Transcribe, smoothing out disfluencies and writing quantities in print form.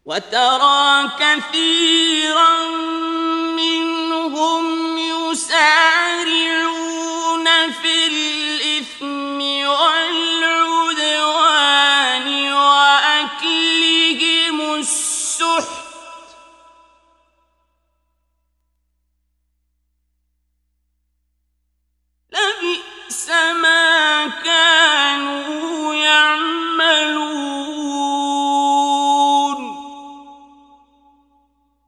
وترى كثيرا منهم يسارعون في الإثم والعدوان وأكلهم السحت لبئس ما